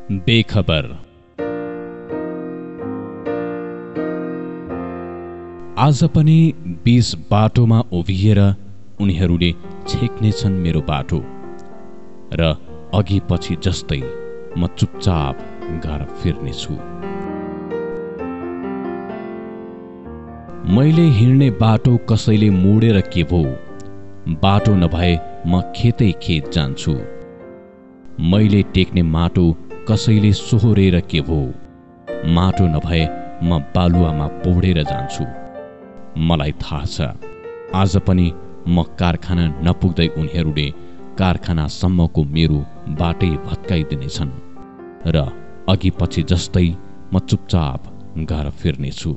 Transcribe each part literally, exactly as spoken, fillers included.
बेखबर। आज पनि बीच बाटोमा उभिएर उनीहरूले छेक्नेछन् मेरो बाटो र अघि पछि जस्तै म चुपचाप घर फिर्नेछु। मैले हिँड्ने बाटो कसैले मोडेर के भो, बाटो नभए म खेतै खेत जान्छु। मैले टेक्ने माटो कसैले सोहोरेर के भो, माटो नभए म बालुवामा पौडेर जान्छु। मलाई थाहा छ आज पनि म कारखाना नपुग्दै उनीहरूले कारखानासम्मको मेरो बाटै भत्काइदिनेछन् र अघि पछि जस्तै म चुपचाप घर फिर्नेछु।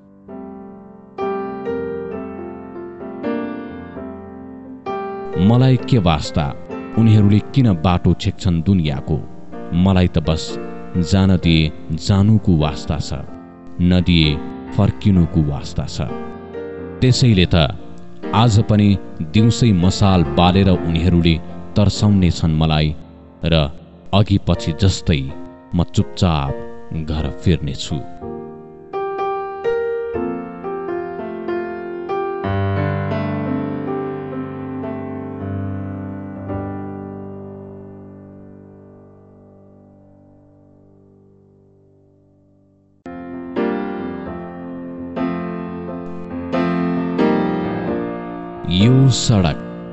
मलाई के वास्ता उनीहरूले किन बाटो छेक्छन् दुनियाँको, मलाई त बस जान दिए जानुको वास्ता छ, नदिए फर्किनुको वास्ता छ। त्यसैले त आज पनि दिउँसै मसाल बालेर उनीहरूले तर्साउने छन् मलाई र अघि पछि जस्तै म चुपचाप घर फिर्नेछु। यो सडक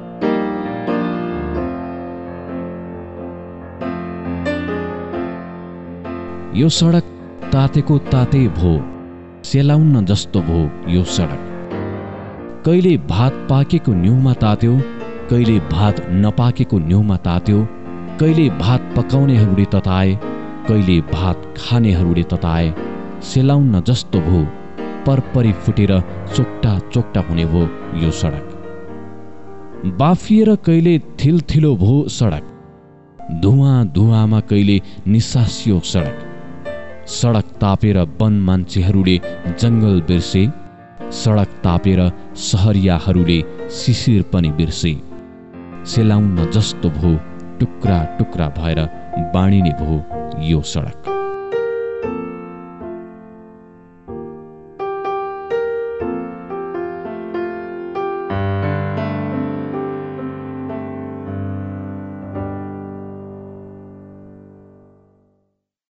यो सडक तातेको ताते भो, सेलाउन्न जस्तो भो यो सडक। कहिले भात पाकेको न्युमा तात्यो, कहिले भात नपाकेको न्युमा तात्यो, कहिले भात पकाउनेहरूले तताए, कहिले भात खानेहरूले तताए। सेलाउन्न जस्तो भो, परपरी फुटेर चोक्टा चोक्टा हुने भो यो सडक। बाफिएर कहिले थिलथिलो भो सडक, धुवाँ धुवाँमा कहिले निसासियो सडक। सडक तापेर वन मान्छेहरूले जंगल बिर्से, सडक तापेर सहरियाहरूले शिशिर पनि बिर्से। सेलाउन्न जस्तो भो, टुक्रा टुक्रा भएर बाँडिने भो यो सडक।